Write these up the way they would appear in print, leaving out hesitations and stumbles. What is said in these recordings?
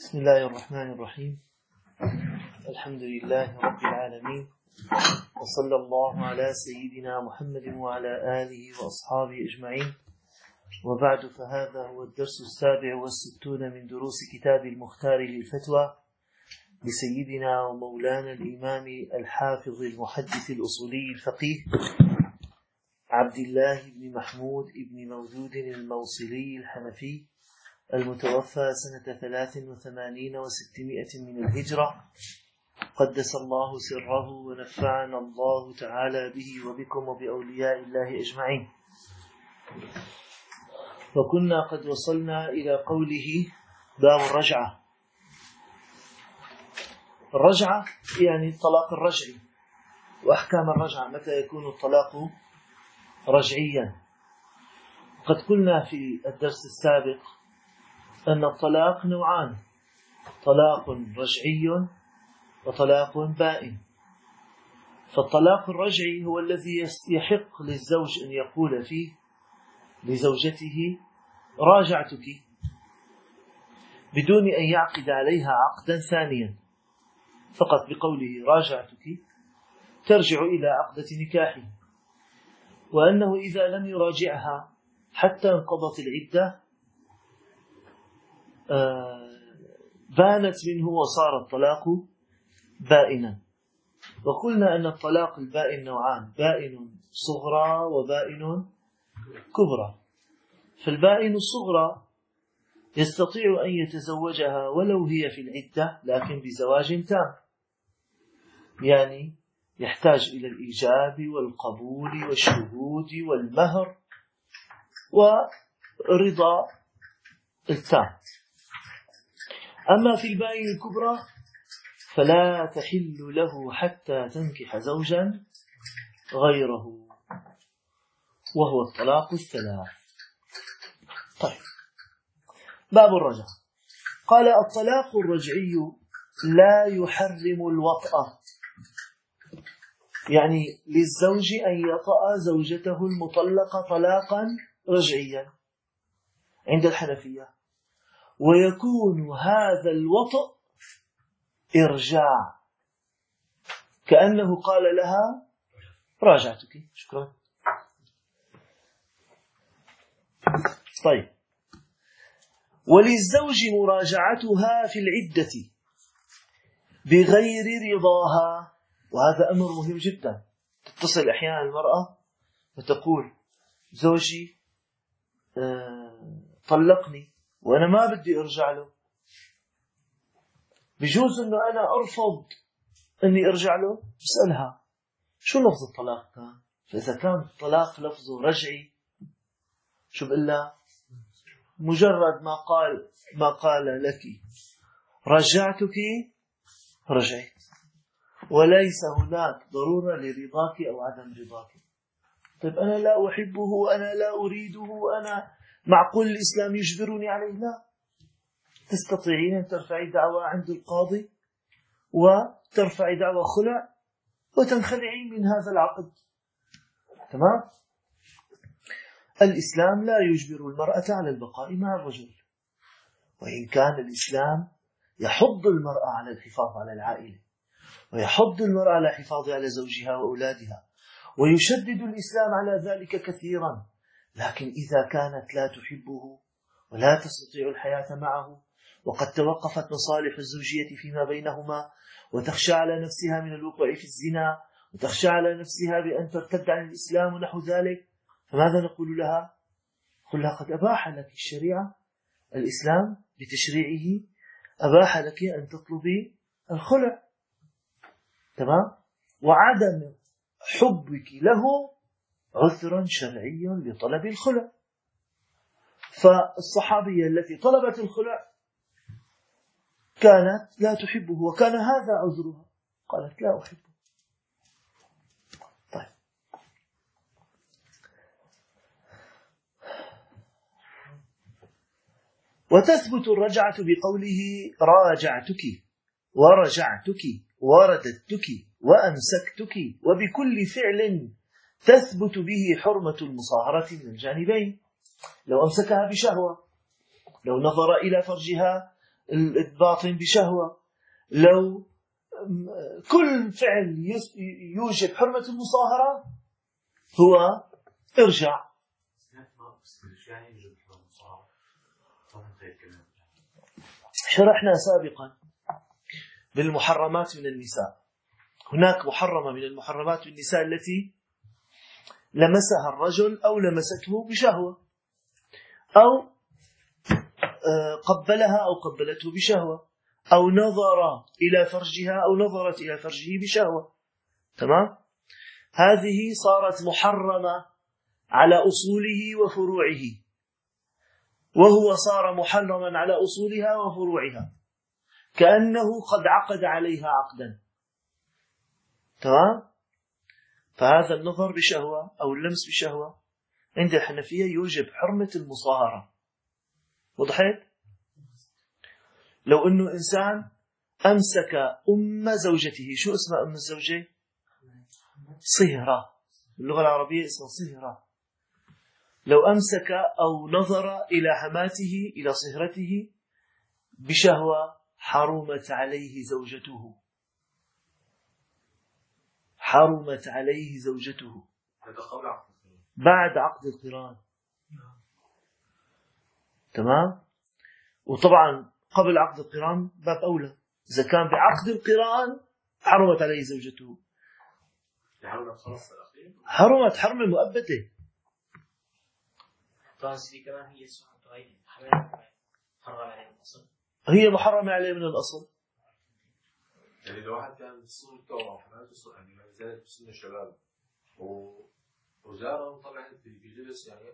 بسم الله الرحمن الرحيم. الحمد لله رب العالمين، وصلى الله على سيدنا محمد وعلى آله وأصحابه أجمعين، وبعد، فهذا هو الدرس 67 من دروس كتاب المختار للفتوى لسيدنا ومولانا الإمام الحافظ المحدث الأصولي الفقيه عبد الله بن محمود بن مودود الموصلي الحنفي، المتوفى سنة 83 و600 من الهجرة، قدس الله سره ونفعنا الله تعالى به وبكم وبأولياء الله أجمعين. وكنا قد وصلنا إلى قوله باب الرجعة. الرجعة يعني الطلاق الرجعي، وأحكام الرجعة، متى يكون الطلاق رجعيا. قد قلنا في الدرس السابق أن الطلاق نوعان: طلاق رجعي وطلاق بائن. فالطلاق الرجعي هو الذي يحق للزوج أن يقول فيه لزوجته راجعتك، بدون أن يعقد عليها عقدا ثانيا، فقط بقوله راجعتك ترجع إلى عقدة نكاحه. وأنه إذا لم يراجعها حتى انقضت العدة بانت منه وصار الطلاق بائنا. وقلنا أن الطلاق البائن نوعان: بائن صغرى وبائن كبرى. فالبائن الصغرى يستطيع أن يتزوجها ولو هي في العدة، لكن بزواج تام، يعني يحتاج إلى الإيجاب والقبول والشهود والمهر والرضا التام. أما في البائن الكبرى فلا تحل له حتى تنكح زوجا غيره، وهو الطلاق الثلاث. طيب، باب الرجعة. قال: الطلاق الرجعي لا يحرم الوطأ، يعني للزوج أن يطأ زوجته المطلقة طلاقا رجعيا عند الحنفية، ويكون هذا الوطأ إرجاع، كأنه قال لها راجعتك. شكرا. طيب، وللزوج مراجعتها في العدة بغير رضاها، وهذا أمر مهم جدا. تتصل أحيانا المرأة وتقول: زوجي طلقني وأنا ما بدي أرجع له. بجوز أنه أنا أرفض أني أرجع له. اسألها شو لفظ الطلاق كان، فإذا كان الطلاق لفظه رجعي شو بقول لها؟ مجرد ما قال لك رجعتك رجعت، وليس هناك ضرورة لرضاك أو عدم رضاك. طيب، أنا لا أحبه، أنا لا أريده، أنا معقول الإسلام يجبرني عليه؟ لا. تستطيعين أن ترفعي دعوى عند القاضي وترفعي دعوى خلع وتنخلعين من هذا العقد. تمام؟ الإسلام لا يجبر المرأة على البقاء مع الرجل، وإن كان الإسلام يحض المرأة على الحفاظ على العائلة، ويحض المرأة على الحفاظ على زوجها وأولادها، ويشدد الإسلام على ذلك كثيرا. لكن إذا كانت لا تحبه ولا تستطيع الحياة معه، وقد توقفت مصالح الزوجية فيما بينهما، وتخشى على نفسها من الوقوع في الزنا، وتخشى على نفسها بأن ترتد عن الإسلام ونحو ذلك، فماذا نقول لها؟ قل لها: قد أباح لك الشريعة، الإسلام بتشريعه أباح لك أن تطلبي الخلع. تمام؟ وعدم حبك له عذر شرعي لطلب الخلع. فالصحابية التي طلبت الخلع كانت لا تحبه، وكان هذا عذرها، قالت: لا أحبه. طيب، وتثبت الرجعة بقوله راجعتك ورجعتك ورددتك وأمسكتك، وبكل فعل تثبت به حرمة المصاهرة من الجانبين. لو أمسكها بشهوة، لو نظر إلى فرجها، الباطن بشهوة، لو كل فعل يوجب حرمة المصاهرة هو ارجع. شرحنا سابقا بالمحرمات من النساء، هناك محرمة من المحرمات من النساء التي لمسها الرجل أو لمسته بشهوة، أو قبلها أو قبلته بشهوة، أو نظر إلى فرجها أو نظرت إلى فرجه بشهوة. تمام؟ هذه صارت محرمة على أصوله وفروعه، وهو صار محرما على أصولها وفروعها، كأنه قد عقد عليها عقدا. تمام؟ فهذا النظر بشهوة أو اللمس بشهوة عند الحنفية يوجب حرمة المصاهرة. وضحت؟ لو أنه إنسان أمسك أم زوجته، شو اسم أم الزوجة؟ صهرة، باللغة العربية اسمها صهرة. لو أمسك أو نظر إلى حماته إلى صهرته بشهوة حرمت عليه زوجته، حرمت عليه زوجته بعد عقد القران. تمام؟ وطبعا قبل عقد القران باب أولى، إذا كان بعقد القران حرمت عليه زوجته، حرمت حرمة مؤبدة. هي محرمة عليه من الأصل. يعني لو واحد كان بالسن التوبة وحماته يعني ما زالت في سن الشباب وزاره طبعا بجلس يعني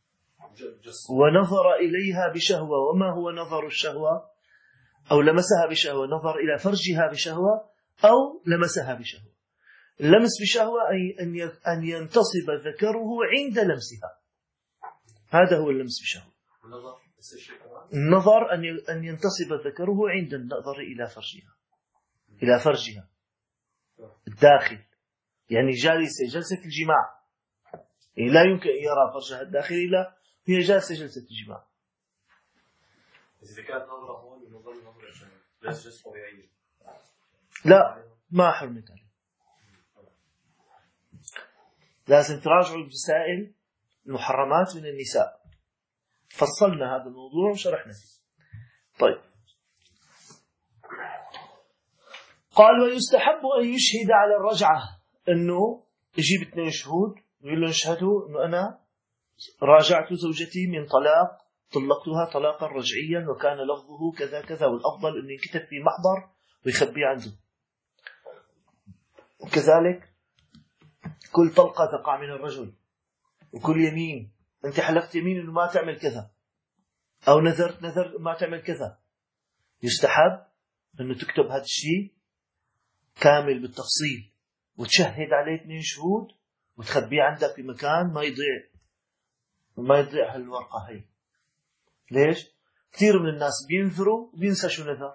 ونظر إليها بشهوة، وما هو نظر الشهوة؟ أو لمسها بشهوة، نظر إلى فرجها بشهوة أو لمسها بشهوة. اللمس بشهوة أي أن ينتصب ذكره عند لمسها، هذا هو اللمس بشهوة. النظر أن ينتصب ذكره عند النظر إلى فرجها، إلى فرجها الداخل، يعني جلسة الجماع، يعني لا يمكن أن يرى فرجها الداخلي، لا، هي جلسة الجماع. إذا كانت نظرة هون ونظر نظرة جلسة طبيعية لا، ما حرمت عليه. لازم تراجعوا المسائل المحرمات من النساء، فصلنا هذا الموضوع وشرحنا فيه. طيب، قال ويستحب أن يشهد على الرجعة، أنه يجيب 2 شهود ويقول له اشهدوا أنه أنا راجعت زوجتي من طلاق، طلقتها طلاقا رجعيا وكان لفظه كذا كذا، والأفضل أنه يكتب في محضر ويخبيه عنده. وكذلك كل طلقة تقع من الرجل، وكل يمين أنت حلفت يمين أنه ما تعمل كذا، أو نذرت نذر ما تعمل كذا، يستحب أنه تكتب هذا الشيء كامل بالتفصيل، وتشهد عليه 2 شهود وتخبيه عندك في مكان ما يضيع هالورقة هاي. ليش؟ كثير من الناس بينذروا وبينسى شو نذر،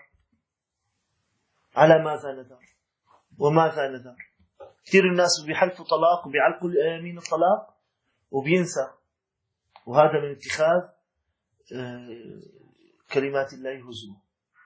على ماذا نذر وماذا نذر. كثير الناس بيحلفوا طلاق وبيعلقوا يمين الطلاق وبينسى، وهذا من اتخاذ كلمات الله هزوا.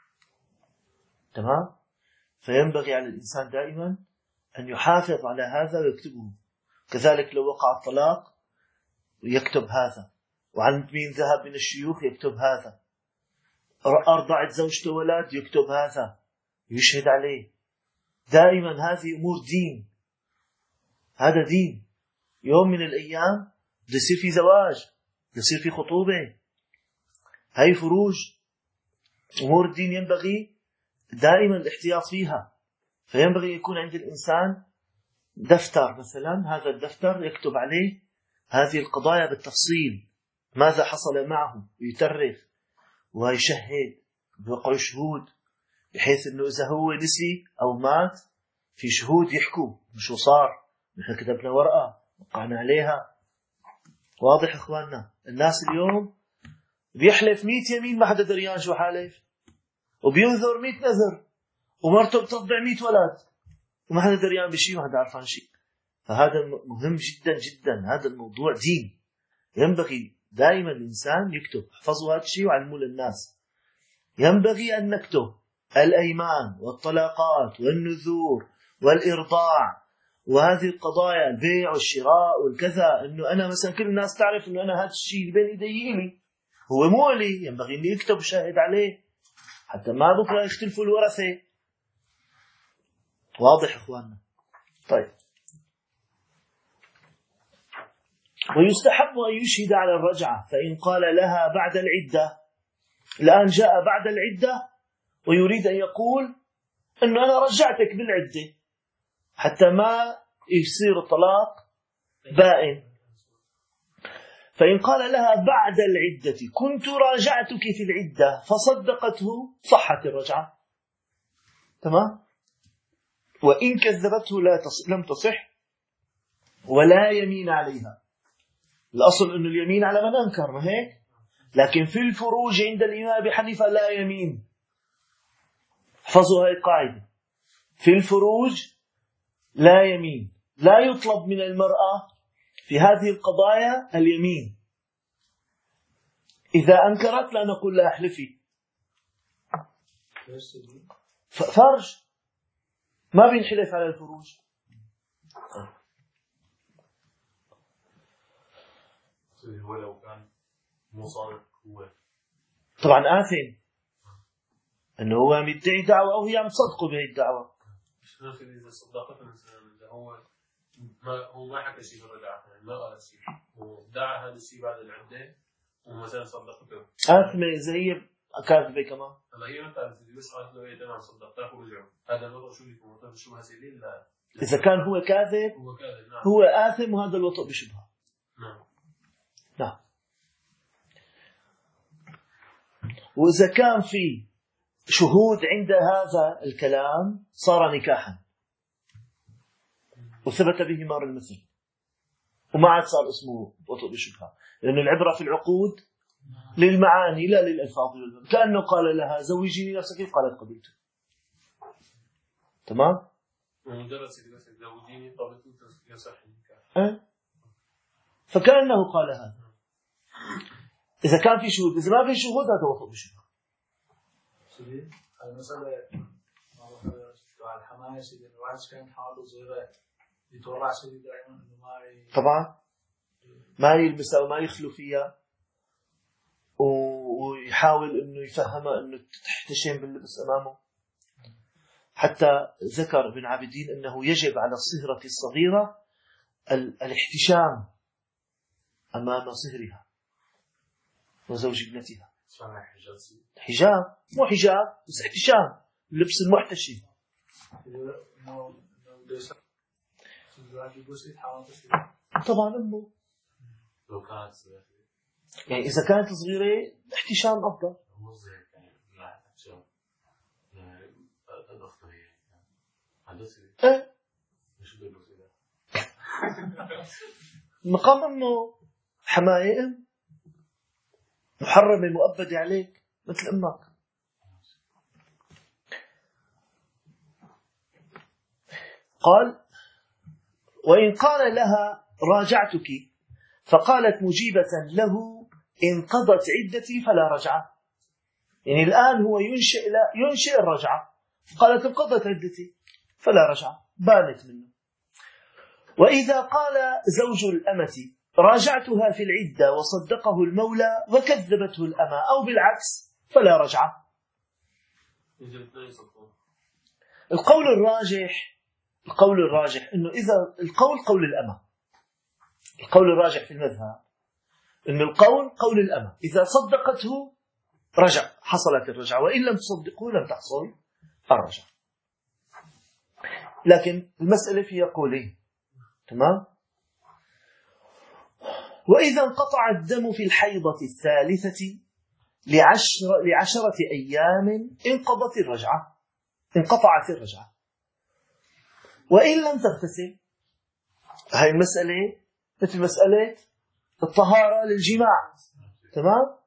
تمام؟ فينبغي على الإنسان دائما أن يحافظ على هذا ويكتبه. كذلك لو وقع الطلاق يكتب هذا، وعند مين ذهب من الشيوخ يكتب هذا، أرضعت زوجته ولد يكتب هذا، يشهد عليه. دائما هذه أمور دين، هذا دين. يوم من الأيام يصير في زواج، يصير في خطوبة، هاي فروج، أمور الدين ينبغي دائما الاحتياط فيها. فينبغي يكون عند الإنسان دفتر مثلا، هذا الدفتر يكتب عليه هذه القضايا بالتفصيل، ماذا حصل معه، ويترخ ويشهد ويوقع شهود، بحيث أنه إذا هو نسي أو مات في شهود يحكوا شو صار، نحن كتبنا ورقة وقعنا عليها. واضح إخواننا؟ الناس اليوم بيحلف 100 يمين ما حدا دريان شو حالف، وبينذر 100 نذر، ومرته بترضع 100 ولد وما حدا دريان بشيء وما حدا عارفان شيء. فهذا مهم جدا جدا، هذا الموضوع دين، ينبغي دائما الإنسان يكتب. احفظوا هذا الشيء وعلموه للناس. ينبغي أن نكتب الأيمان والطلاقات والنذور والإرضاع وهذه القضايا، البيع والشراء والكذا، إنه أنا مثلا كل الناس تعرف إنه أنا هذا الشيء بين يدي لي، هو مو لي، ينبغي أن يكتب شاهد عليه حتى ما بكرة يختلفوا الورثة. واضح إخواننا؟ طيب، ويستحب أن يشهد على الرجعة، فإن قال لها بعد العدة، الآن جاء بعد العدة ويريد أن يقول أنه أنا رجعتك بالعدة حتى ما يصير الطلاق بائن. فإن قال لها بعد العدة كنت راجعتك في العدة فصدقته صحت الرجعة، تمام. وإن كذبته لم تصح ولا يمين عليها. الأصل أن اليمين على من أنكر، ما هيك؟ لكن في الفروج عند الإمام أبي حنيفة لا يمين. احفظوا هاي القاعدة، في الفروج لا يمين، لا يطلب من المرأة في هذه القضايا اليمين. إذا أنكرت لا نقول لا احلفي، فرج ما بينحلف على الفروج. هو لو كان مو صادق هو طبعا آثم، أنه هو مدعي دعوة أو هي عم تصدقه بهي الدعوة. مش نفس إذا صدقته مثلا، إذا هو ما حكى شيء بالرجعة، يعني ما قال شيء وادعى هذا الشيء بعد العدة ومثلا صدقته، آثمة إذا هي كاذبة كمان. هلا هي مثلا بس قالت له إيه تمام صدقتك ورجعوا، هذا الوضع شو بيكون؟ وضع الشبهة سليل؟ لا، إذا كان هو كاذب نعم. هو آثم وهذا الوطء بشبهة. نعم. وإذا كان في شهود عند هذا الكلام صار نكاحا وثبت به مار المثل وما عاد صار اسمه وطء بشبهة، لأن العبرة في العقود للمعاني لا للألفاظ والمعنى. كأنه قال لها زوجيني نفسك قالت قبلت، تمام. ومجرد زوجيني قبلت يصح النكاح، فكأنه قال هذا. إذا كان في شهود، إذا ما في شهود هذا وطء بشبهة. المسألة على الحماية إذا الواحد كان حاله صغيرة يتورع شديد دائما إنه ما طبعا ما يلمسها وما يخلو فيها ويحاول إنه يفهمها إنه تحتشم باللبس أمامه. حتى ذكر ابن عابدين أنه يجب على الصهرة الصغيرة الاحتشام أمام صهرها وزوج ابنتها. حجاب مو حجاب بس احتشام، اللبس المحتشم. طبعا أمه لو كانت صغيرة، يعني إذا كانت صغيرة احتشام أفضل. مقام أنه حماية محرمة مؤبدة عليك مثل أمك. قال وإن قال لها راجعتك فقالت مجيبة له إن قضت عدتي فلا رجعة، يعني الآن هو ينشئ الرجعة، قالت إن قضت عدتي فلا رجعة، بانت منه. وإذا قال زوج الأمة راجعتها في العدة وصدقه المولى وكذبته الأمة أو بالعكس فلا رجعة. القول الراجح إنه إذا قول الأمة، القول الراجح في المذهب إنه قول الأمة إذا صدقته رجع، حصلت الرجعة، وإن لم تصدقه لم تحصل الرجعة. لكن المسألة فيها قولين، تمام. وإذا انقطع الدم في الحيضة الثالثة ل10 أيام انقطعت الرجعة وإن لم تغتسل. هاي المسألة مثل مسألة الطهارة للجماع، تمام.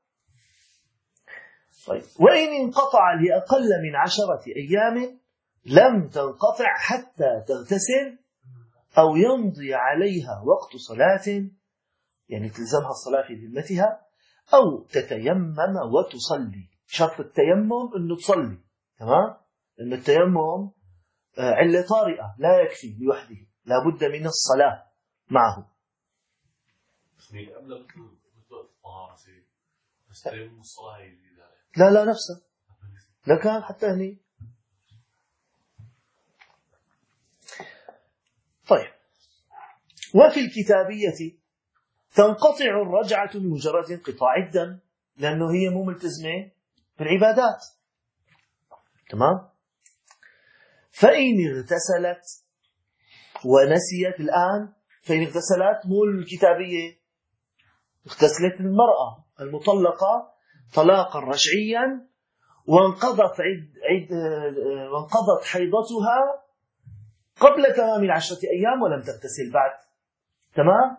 طيب. وإن انقطع لأقل من 10 أيام لم تنقطع حتى تغتسل أو يمضي عليها وقت صلاة، يعني تلزمها الصلاة في ذمتها، أو تتيمم وتصلي شرط التيمم أنه تصلي، تمام؟ أن التيمم علة طارئة لا يكفي لوحده، لا بد من الصلاة معه. لا نفسه، لا كان حتى هني. طيب، وفي الكتابية تنقطع الرجعة بمجرد انقطاع الدم، لأنه هي مو ملتزمة بالعبادات، تمام؟ فإن اغتسلت ونسيت الآن، فإن اغتسلت مو الكتابية، اغتسلت المرأة المطلقة طلاقا رجعيا وانقضت حيضتها قبل تمام 10 أيام ولم تغتسل بعد، تمام؟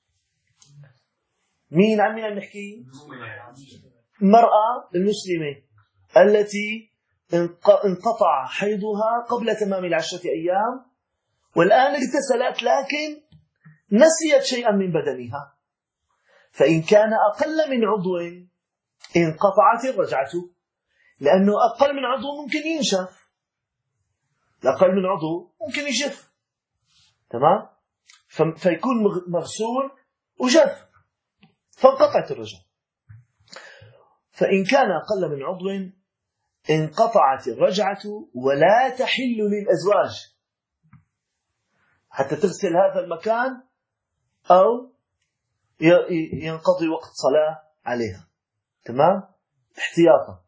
مين عم نحكي؟ المرأة المسلمة التي انقطع حيضها قبل تمام 10 أيام والآن اغتسلت لكن نسيت شيئا من بدنها، فإن كان أقل من عضو انقطعت الرجعة، لأنه أقل من عضو ممكن ينشف، الأقل من عضو ممكن يجف، تمام؟ فيكون مغسول وجف فانقطعت الرجعة. فإن كان أقل من عضو انقطعت الرجعة ولا تحل للأزواج حتى تغسل هذا المكان أو ينقضي وقت صلاة عليها، تمام؟ احتياطا.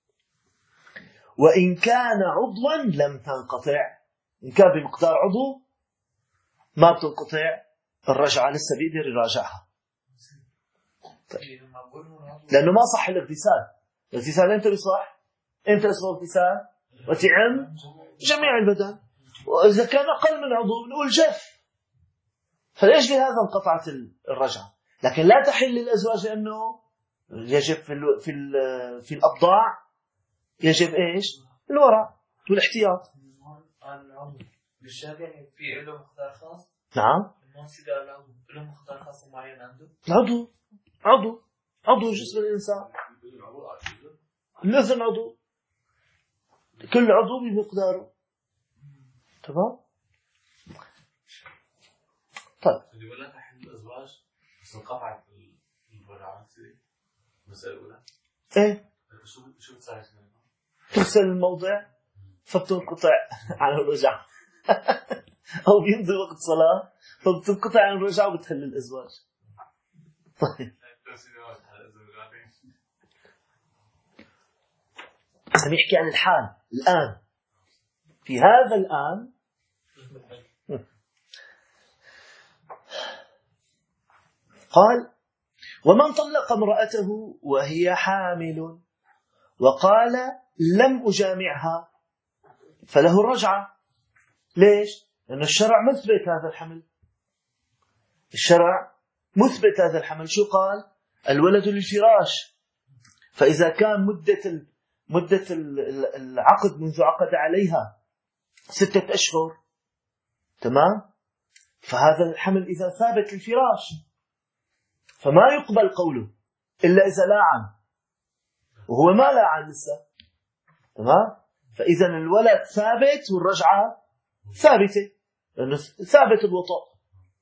وإن كان عضوا لم تنقطع، إن كان بمقدار عضو ما بتنقطع الرجعة، لسه بيقدر يراجعها. طيب. لأنه ما صح الاغتسال. الاغتسال امتى بيصح؟ امتى يصح الاغتسال؟ وتعم جميع البدن. وإذا كان أقل من عضو بنقول جف، فليش لهذا انقطعت الرجعة. لكن لا تحل للأزواج لأنه يجب في الأبضاع يجب إيش؟ الورع والاحتياط. بالشافعي في له مقدار خاص؟ نعم. المنصب له مقدار خاص معين عنده؟ عضو جسم الإنسان. الأذن عضو، كل عضو بمقداره، تمام؟ طيب. اللي ولا تحل الأزواج بس انقطعت الرجعة المسألة الأولى. إيه؟ شو بتساعد؟ تغسل الموضع فبتنقطع عن الرجعة أو بيمضي وقت صلاة فبتنقطع عن الرجعة وبتحل الأزواج. طيب. سنحكي عن الحال الآن، في هذا الآن قال: ومن طلق امرأته وهي حامل وقال لم أجامعها فله الرجعة. ليش؟ لأن الشرع مثبت هذا الحمل، الشرع مثبت هذا الحمل. شو قال؟ الولد للفراش. فإذا كان مدة العقد منذ عقد عليها 6 أشهر، تمام؟ فهذا الحمل إذا ثابت للفراش فما يقبل قوله إلا إذا لاعن، وهو ما لاعن لسه، تمام؟ فإذا الولد ثابت والرجعة ثابتة لأنه ثابت الوطأ.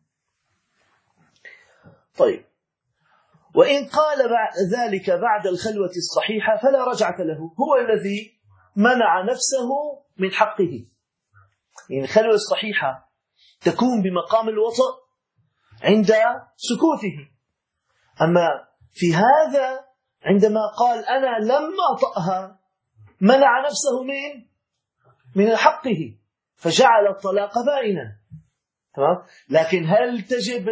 طيب، وإن قال ذلك بعد الخلوة الصحيحة فلا رجعة له، هو الذي منع نفسه من حقه. يعني الخلوة الصحيحة تكون بمقام الوطأ عند سكوته، أما في هذا عندما قال أنا لم أطأها منع نفسه من حقه فجعل الطلاق بائنا، تمام؟ لكن هل تجب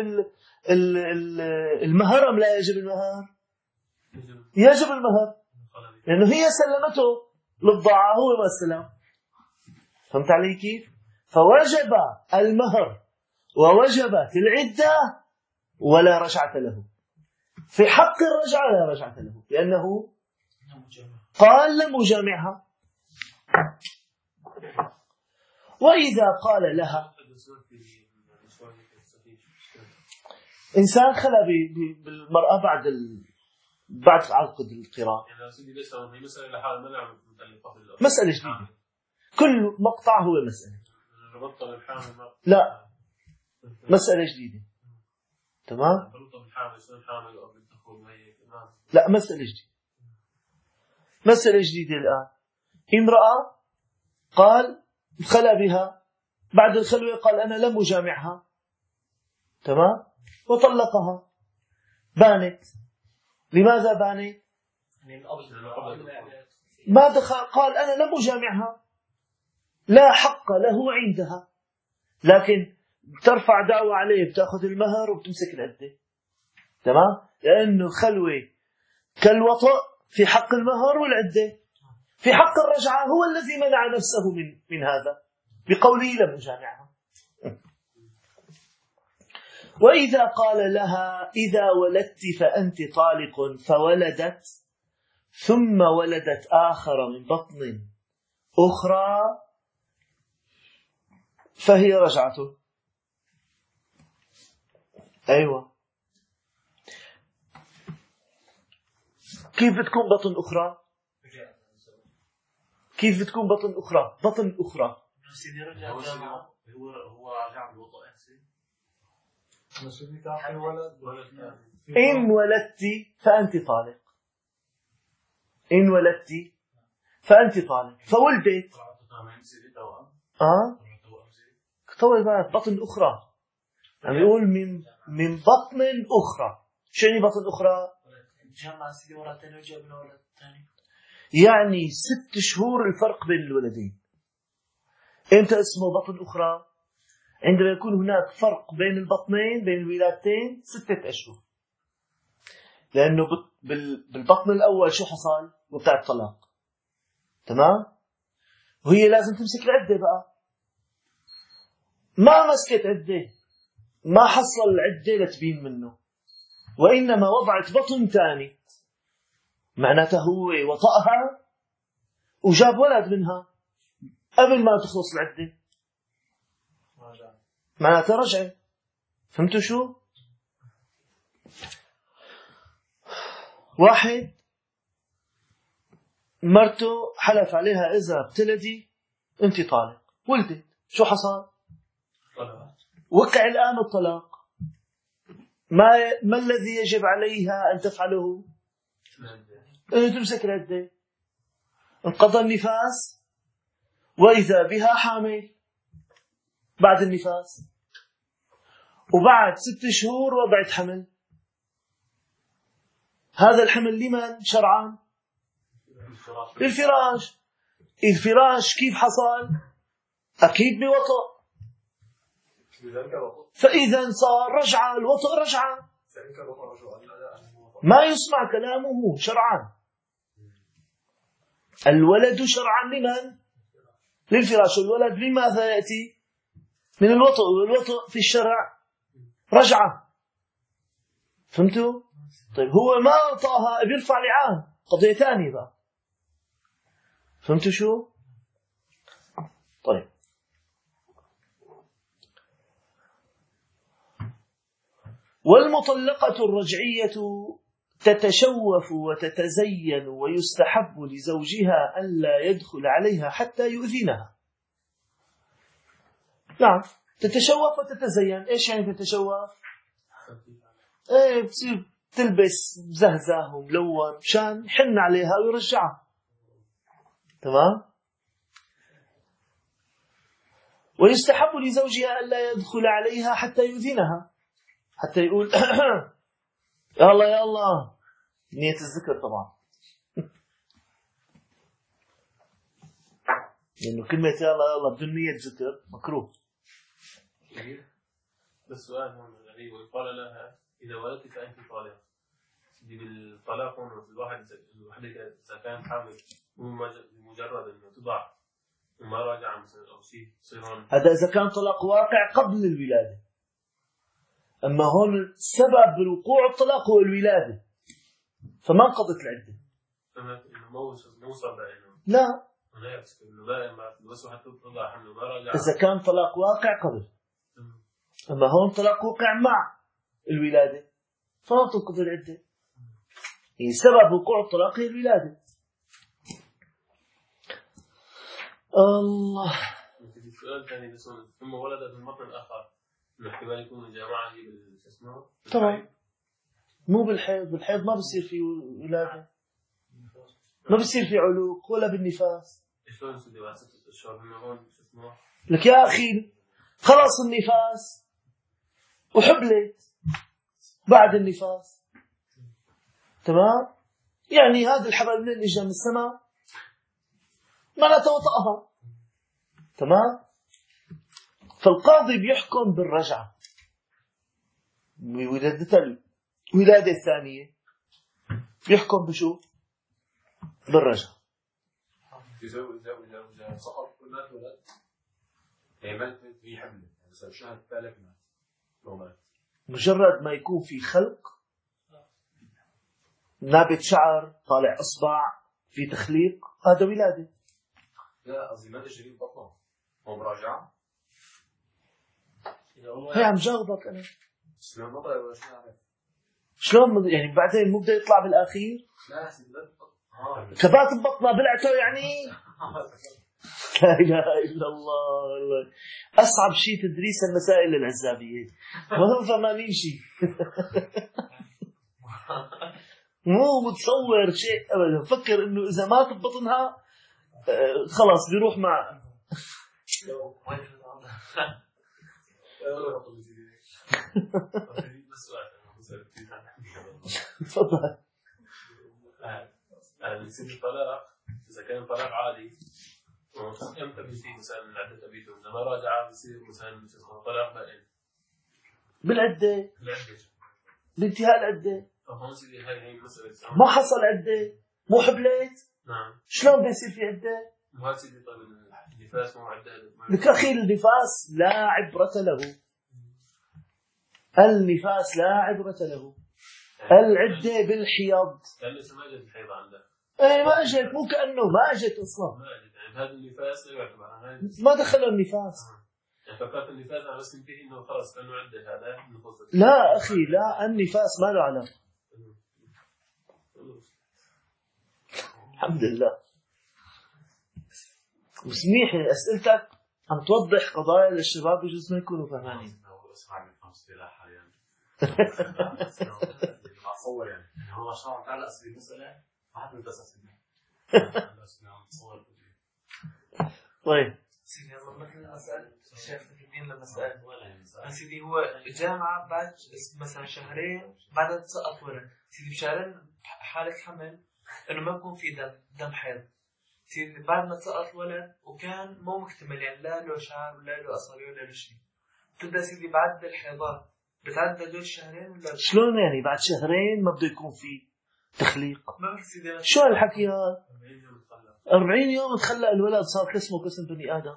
المهر أم لا يجب المهر؟ يجب المهر، لأنه هي سلمته للضاعة، هو ما استلم. فهمت علي كيف؟ فوجب المهر ووجبت العدة ولا رجعة له. في حق الرجعة لا رجعة له لأنه قال لم أجامعها. وإذا قال لها إنسان خلى بالمرأة بعد عقد القران. يعني لو سيدي لسه هي مسألة لحال منع متلقة في مسألة جديدة، كل مقطع هو مسألة. ربطة بالحامل لا، مسألة جديدة. تمام؟ ربطة بالحامل شو الحامل أو بالدخول ميت. لا، مسألة جديدة. مسألة جديدة الآن. امرأة قال خلى بها، بعد الخلوة قال أنا لم أجامعها، تمام، وطلقها، بانت. لماذا بانت؟ ما دخل، قال أنا لم أجامعها، لا حق له عندها، لكن ترفع دعوة عليه، بتأخذ المهر وبتمسك العدة، تمام، لأنه خلوة كالوطأ في حق المهر والعدة. في حق الرجعة هو الذي منع نفسه من هذا بقوله لم أجامعها. وإذا قال لها إذا ولدت فأنت طالق فولدت ثم ولدت آخر من بطن أخرى فهي رجعته. أيوة، كيف بتكون بطن أخرى؟ كيف بتكون بطن أخرى؟ بطن أخرى هو راجع بالوضوء إن ولدت فأنت طالق، إن ولدت فأنت طالق، فولدت طول بالك بطن أخرى، عم يقول من بطن أخرى. شو يعني بطن أخرى؟ يعني 6 شهور الفرق بين الولدين. إمتى اسمه بطن أخرى؟ عندما يكون هناك فرق بين البطنين، بين الولادتين 6 أشهر. لأنه بالبطن الأول شو حصل؟ وقع الطلاق، تمام؟ وهي لازم تمسك العدة بقى، ما مسكت عدة، ما حصل العدة لتبين منه، وإنما وضعت بطن ثاني، معناته هو وطأها وجاب ولد منها قبل ما تخلص العدة، معناته رجع. فهمتوا شو؟ واحد مرته حلف عليها إذا بتلدي أنت طالق، ولدت، شو حصل؟ وقع الآن الطلاق. ما الذي يجب عليها أن تفعله؟ أن تمسك العدة. انقضى النفاس وإذا بها حامل بعد النفاس، وبعد 6 شهور وضعت حمل. هذا الحمل لمن شرعا؟ للفراش. الفراش كيف حصل؟ أكيد بوطأ، فإذا صار رجعة، الوطأ رجعة، ما يسمع كلامه شرعا. الولد شرعا لمن؟ للفراش. الولد لماذا يأتي؟ من الوطأ، والوطأ في الشرع رجعة. فهمتوا؟ طيب هو ما أعطاها، بيرفع لعان، قضية ثانية بقى. فهمتوا شو؟ طيب والمطلقة الرجعية تتشوف وتتزين ويستحب لزوجها أن لا يدخل عليها حتى يؤذنها. نعم، تتشوف وتتزين. إيش يعني تتشوف؟ بتصير تلبس مزهزه وملون مشان يحن عليها ويرجعها، تمام. ويستحب لزوجها أن لا يدخل عليها حتى يؤذنها، حتى يقول يا الله يا الله، نية الذكر طبعا، لأنه كلمة يا الله يا الله بدون نية ذكر مكروه. بس سؤال هون غريب، وقال لها إذا ولدت فأنت طالق. بالطلاق هون الوحدة إذا كانت حامل مجرد إنه تضع وما راجع مثلا أو شيء يصير هون. هذا إذا كان طلاق واقع قبل الولادة، أما هون السبب بالوقوع الطلاق هو الولادة، فما انقضت العدة. مو صار لا، إذا كان طلاق واقع قبل، أما هون طلاق وقع مع الولادة فلا تنقض العدة. يعني سبب وقوع الطلاق هي الولادة. الله. السؤال الثاني بس ثم ولدت من بطن الآخر، الاحتمال يكون الجماعة هي بالجسم. طبعا مو بالحيض، بالحيض ما بصير في ولادة، ما بصير في علوق ولا بالنفاس. شلون سيدي بعد 6 أشهر من هون شو اسمه؟ لك يا أخي خلاص النفاس وحبلت بعد النفاس، تمام؟ يعني هذا الحبل من اجى من السماء معناته وطأها، تمام؟ فالقاضي بيحكم بالرجعة الولادة الثانية، بيحكم بشو؟ بالرجعة. إذا سقط ما تولد يعني مات في حمل يعني صار شهر ثالث مات مجرد ما يكون في خلق، نابت شعر، طالع إصبع، في تخليق، هذا ولادة. لا قصدي ما تجري بطنه هو مراجعة. هي عم جاوبك أنا. شلون بطل ولا شو عارف؟ شلون يعني بعدين مو بده يطلع بالأخير؟ لا سيدي كبات ببطنه بلعته يعني. لا إله إلا الله. أصعب شيء تدريس المسائل العزابية، وهم فهمانين شيء. مو متصور شيء أبدا. فكر إنه إذا مات ببطنها خلاص بيروح مع تفضل. يصير الطلاق إذا كان طلاق عادي امتى بيصير مثلا عدة أبيته، لما راجع بيصير مثلا طلاق بائن بالعدة، بانتهاء العدة. هون سيدي هاي مسألة ما حصل عدة، مو حبلت. نعم. شلون بيصير في عدة؟ ما سيدي طيب النفاس مو عدة. لك أخي النفاس لا عبرة له، النفاس لا عبرة له. العدة بالحيض. كان لسه ما اجت الحيض عندك. ايه ما اجت، مو كأنه ما اجت اصلا. ما اجت يعني هذا النفاس لا يعتبر هاي. ما دخل النفاس. يعني فكرت النفاس على بس ينتهي انه خلاص كانه عدة هذا النفاس. لا اخي لا، النفاس ما له علاقة. الحمد لله. وسميح اسئلتك عم توضح قضايا للشباب بجوز ما يكونوا فاهمين. اتصور يعني هو عشان تعلق في المساله ما حد ينتصر طيب سيدي مثلا اسال الشيخ في الدين لما اسال سيدي هو جامعه بعد مثلا شهرين بعد تسقط ولد، سيدي بشهرين حاله حمل انه ما بكون في دم حيض، سيدي بعد ما تسقط ولد وكان مو مكتمل يعني لا له شعر ولا له اصابع ولا له شيء، تبدا سيدي بعد الحيضات بتعدى دول شهرين ولا شلون يعني بعد شهرين ما بده يكون في تخليق؟ ما بصير شو هالحكي هذا؟ 40 يوم تخلق الولد صار كسمه كسم بني آدم.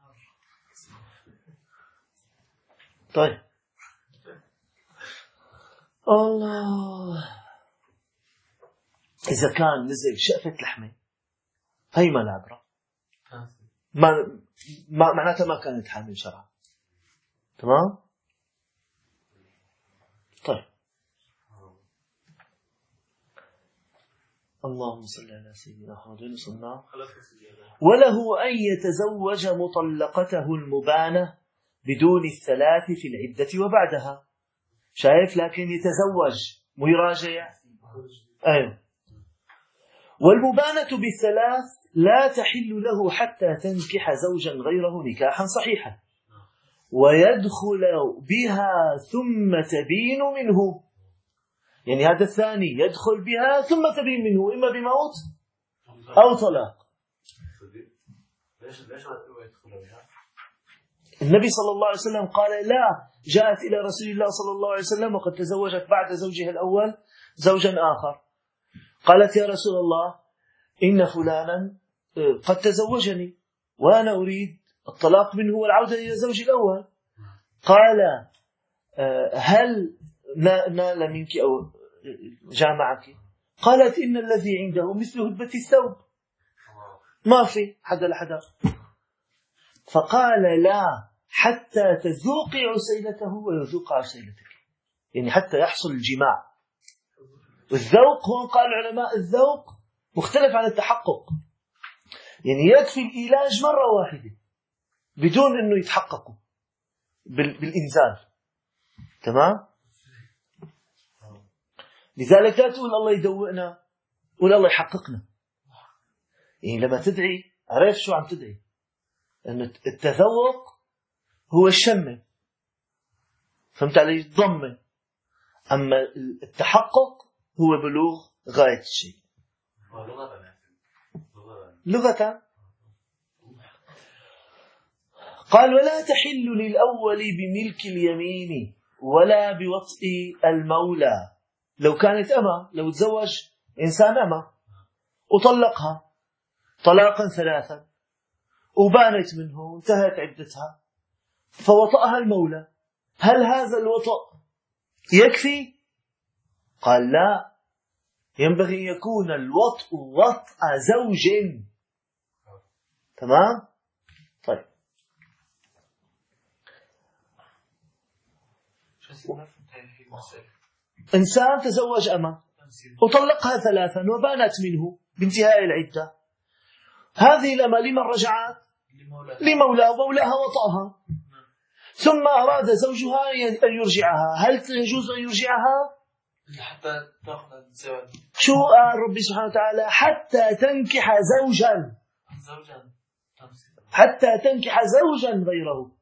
طيب الله، إذا كان نزل شقفة لحمة هي ما العبرة، ما معناتها ما كانت حامل شرعا، تمام؟ طيب اللهم صل على سيدنا محمد وسلم. وله أن يتزوج مطلقته المبانة بدون الثلاث في العدة وبعدها. شايف؟ لكن يتزوج ويراجع. أيوه. والمبانة بالثلاث لا تحل له حتى تنكح زوجا غيره نكاحا صحيحا ويدخل بها ثم تبين منه. يعني هذا الثاني يدخل بها ثم تبين منه إما بموت أو طلاق. النبي صلى الله عليه وسلم قال لا، جاءت إلى رسول الله صلى الله عليه وسلم وقد تزوجت بعد زوجها الأول زوجا آخر، قالت يا رسول الله إن فلانا قد تزوجني وأنا أريد الطلاق منه والعودة إلى زوجي الأول. قال هل نال منك أو جامعك؟ قالت إن الذي عنده مثل هدبة الثوب، ما في حدا لحدا. فقال لا حتى تذوقي عسيلته ويذوق عسيلتك، يعني حتى يحصل الجماع. والذوق هون قال العلماء الذوق مختلف عن التحقق، يعني يكفي الإيلاج مرة واحدة بدون أنه يتحققوا بالإنزال. تمام؟ لذلك لا تقول الله يدوقنا، قول الله يحققنا. يعني لما تدعي عرف شو عم تدعي، أن التذوق هو الشمة، فهمت علي؟ الضمة. أما التحقق هو بلوغ غاية الشيء. لغة قال ولا تحل للأول بملك اليمين ولا بوطء المولى. لو كانت أما، لو تزوج إنسان أما وطلقها طلاقا 3 وبانت منه وانتهت عدتها فوطأها المولى، هل هذا الوطأ يكفي؟ قال لا، ينبغي أن يكون الوطء وطأ زوج. تمام؟ طيب إنسان تزوج أما وطلقها 3 وبانت منه بانتهاء العدة، هذه الأما لمن رجعت؟ لمولاه، مولاها وطأها، ثم أراد زوجها أن يرجعها، هل يجوز أن يرجعها؟ حتى تأخذ الزواج. شو قال ربي سبحانه وتعالى؟ حتى تنكح زوجا، حتى تنكح زوجا غيره.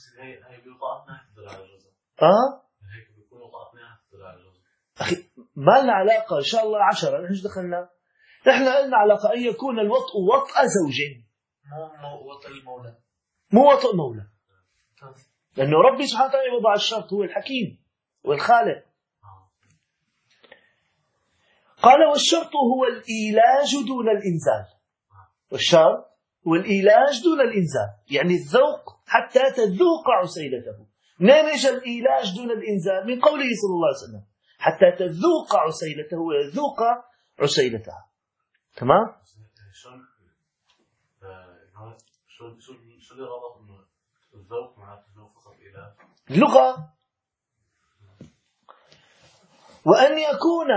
أخي ما لنا علاقة، إن شاء الله 10 نحن دخلنا، نحن لنا علاقة أن يكون الوطء وطأ زوج، مو وطء المولى، مو وطأ المولى، لأنه ربي سبحانه وتعالى وضع الشرط، هو الحكيم والخالق. قال والشرط هو الإيلاج دون الإنزال، والشرط هو الإيلاج دون الإنزال، يعني الذوق حتى تذوق عسيلته. منين اجى الإيلاج دون الإنزال؟ من قوله صلى الله عليه وسلم حتى تذوق عسيلته ويذوق عسيلتها. تمام؟ شو الرابط انه الذوق معناته فقط إيلاج؟ اللغة. وأن يكون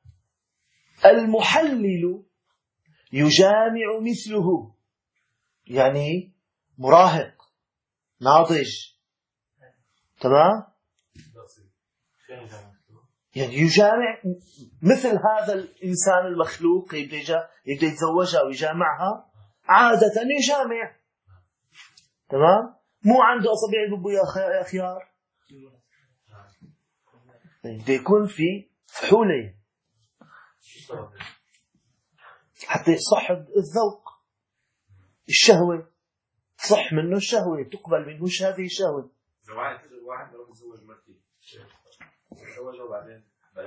المحلل يجامع مثله، يعني مراهق ناضج. تمام؟ يعني يجامع مثل هذا الإنسان المخلوق يبدأ يتزوجها ويجامعها، عادة يجامع. تمام؟ مو عنده أصابع ببو يا خيار، بده يكون في فحولة حتى يصح الذوق، الشهوة صح منه، الشهوة تقبل منه هذه الشهوة. واحد لو تزوج مرتين تزوجها وبعدين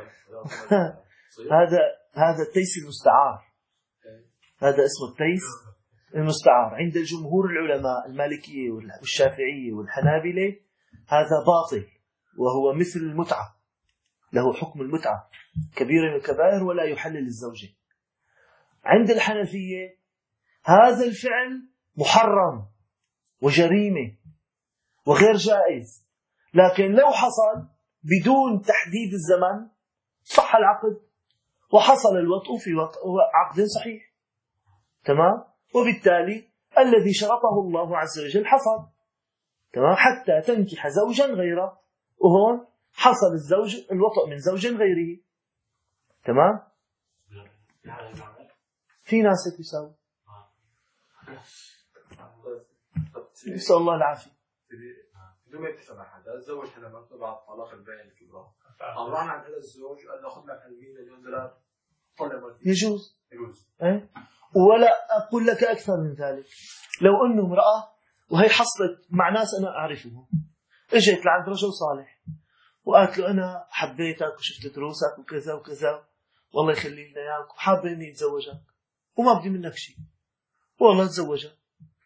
هذا التيس المستعار، هذا اسمه التيس المستعار عند الجمهور العلماء المالكية والشافعية والحنابلة. هذا باطل وهو مثل المتعة، له حكم المتعة، كبيرة من الكبائر ولا يحلل الزوجة. عند الحنفية هذا الفعل محرم وجريمة وغير جائز، لكن لو حصل بدون تحديد الزمن صح العقد وحصل الوطء في عقد صحيح. تمام؟ وبالتالي الذي شرطه الله عز وجل حصل. تمام؟ حتى تنكح زوجا غيره، وهون حصل الوطء من زوج غيره. تمام؟ في ناس يساوي، نسأل الله العافية. بدون ما يتفق مع حدا تزوج حدا مرته بعد طلاق البائن الكبرى، طلعنا عن هذا الزوج وقال له خذ لك 100 مليون دولار طلع مرتين. يجوز. ولا أقول لك أكثر من ذلك، لو أنه امرأة وهي حصلت مع ناس أنا أعرفهم، اجت لعند رجل صالح وقالت له أنا حبيتك وشفت دروسك وكذا وكذا، والله يخلي لنا إياك وحابة إني أتزوجك وما بدي منك شيء، والله تزوجها.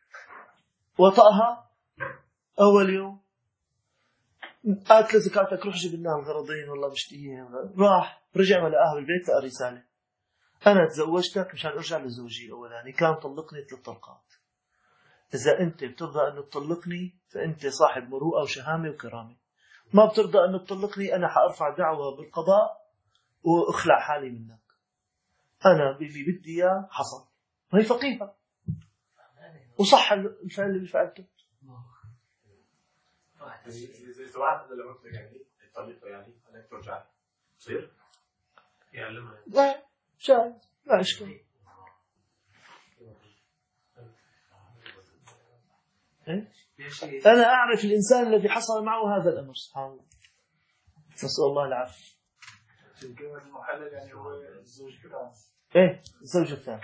وطأها أول يوم، قالت له زكاتك روح جيب لنا الغرضين والله بشتهيها. راح رجع ولقاها بالبيت لقى رسالة: أنا تزوجتك مشان أرجع لزوجي الأولاني، كان طلقني 3 طلقات، إذا أنت بترضى أن تطلقني فأنت صاحب مروءة وشهامة وكرامة، ما بترضى أن تطلقني أنا حأرفع دعوة بالقضاء وأخلع حالي منك، أنا اللي بدي إياه حصل، وهي فقيهة وصح الفعل اللي فعلته. إذا واحد لما قلت يعني الطريقة يعني أنك ترجع تصير يعلمها لا جائز لا إشكال. أنا أعرف الإنسان الذي حصل معه هذا الأمر سبحان الله، نسأل الله العافية. المحلل يعني هو الزوج كده إيه الزوج الثاني.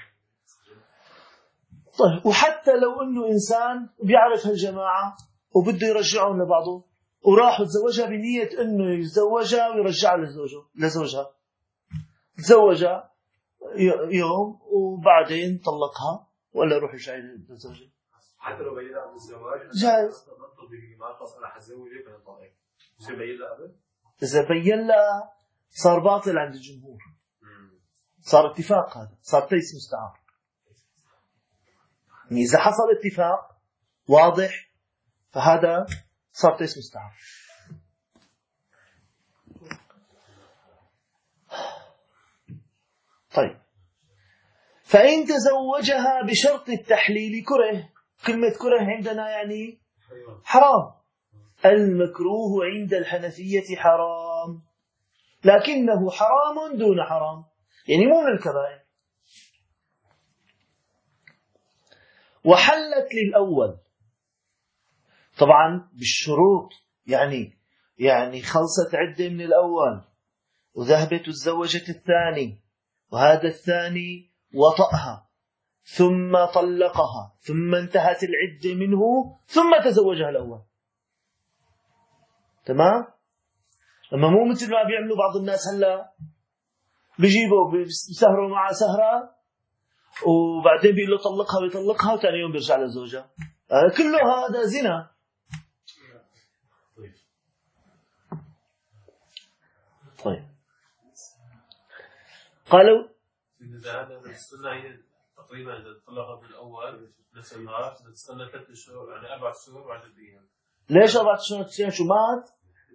طيب وحتى لو إنه إنسان بيعرف هالجماعة وبده يرجعهم لبعضه وراح تزوجها بنية إنه يتزوجها ويرجعها لزوجها، تزوجها يوم وبعدين طلقها ولا يروح يرجع لزوجها حتى لو بين قبل الزواج جائز. نطلب بالجماعة خلاص أنا حزوجك أنا طالق يصير بين قبل. إذا بين لها صار باطل عند الجمهور، صار اتفاق، هذا صار تيس مستعار. يعني إذا حصل اتفاق واضح فهذا صار تيس مستعار. طيب فإن تزوجها بشرط التحليل كره، كلمة كره عندنا يعني حرام. المكروه عند الحنفية حرام، لكنه حرام دون حرام، يعني مو من الكبائر. وحلت للأول طبعا بالشروط، يعني خلصت عدة من الأول وذهبت وتزوجت الثاني، وهذا الثاني وطأها ثم طلقها ثم انتهت العدة منه ثم تزوجها الأول. تمام؟ أما مو مثل ما بيعملوا بعض الناس هلا، بيجيبوا بيسهروا معها سهرة وبعدين بيقول له طلقها ويطلقها وثاني يوم بيرجع لزوجها. كله هذا زنا. طيب قالوا إذا هذا السنة هي تقريبا إذا طلقها بالأول نفس النهار تستنى 3 شهور يعني 4 شهور و10 أيام. ليش 4 شهور؟ شو مات؟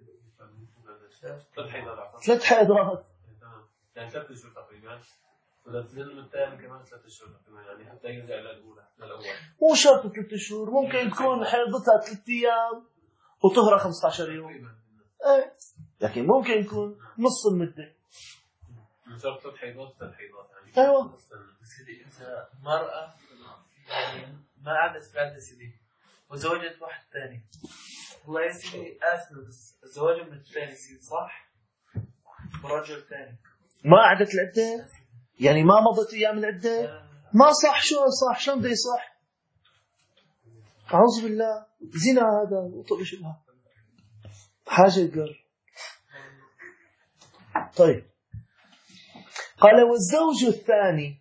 3 حيضات. 3 حيضات يعني 3 شهور تقريبا، ولازم الثاني كمان 3 شهور تقريبا، يعني حتى يرجع للأول. مو شرط 3 شهور، ممكن تكون حيضتها 3 أيام وطهرها 15 يوم. ايه لكن ممكن يكون نص المدة. من شرط 3 حيضات 3 حيضات يعني. ايوه. سيدي إذا مرأة يعني ما عادت بعد سيدي وزوجت واحد ثاني، والله يا سيدي آسف بس الزواج من الثاني سيدي صح؟ برجل ثاني ما قعدت العدة؟ يعني ما مضت أيام العدة؟ ما صح. شو صح؟ شلون بده يصح؟ أعوذ بالله، زنا هذا وطب شبهه حاجة يقر. طيب قال والزوج الثاني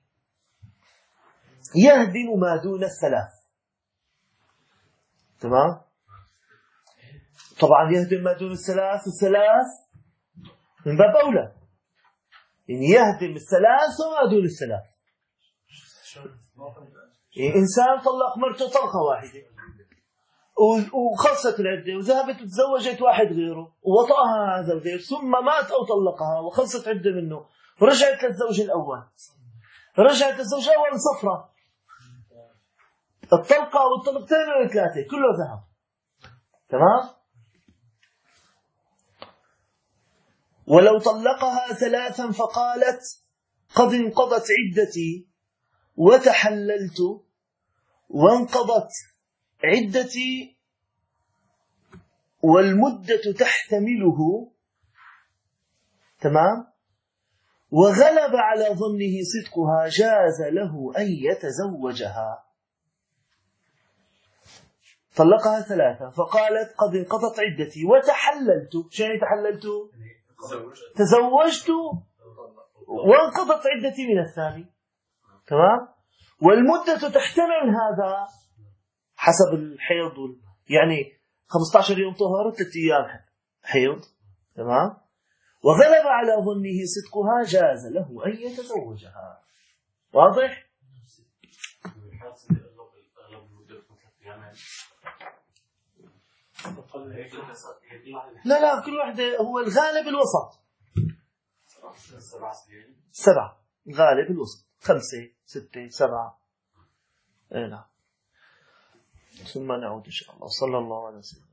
يهدم ما دون الثلاث. تمام؟ طبعا يهدم ما دون الثلاث، والثلاث من باب أولى، يعني يهدم الثلاث وما دون الثلاث. يعني إنسان طلق مرته طلقة واحدة وخلصت العدة وذهبت وتزوجت واحد غيره ووطأها هذا الغير ثم مات أو طلقها وخلصت عدة منه ورجعت للزوج الأول، رجعت للزوج الأول صفرة، الطلقة والطلقتين والثلاثة كله ذهب. تمام؟ ولو طلقها 3 فقالت قد انقضت عدتي وتحللت وانقضت عدتي والمدة تحتمله، تمام، وغلب على ظنه صدقها جاز له أن يتزوجها. طلقها 3 فقالت قد انقضت عدتي وتحللت. شو يعني تحللت؟ تزوجت وانقضت عدتي من الثاني. تمام؟ والمدة تحتمل هذا حسب الحيض، يعني 15 يوم طهر 3 أيام حيض. تمام؟ وغلب على ظنه صدقها جاز له أن يتزوجها. واضح؟ لا كل واحدة هو الغالب الوسط. 7 غالب الوسط 5 6 7. نعم. ثم نعود إن شاء الله. صلى الله عليه وسلم.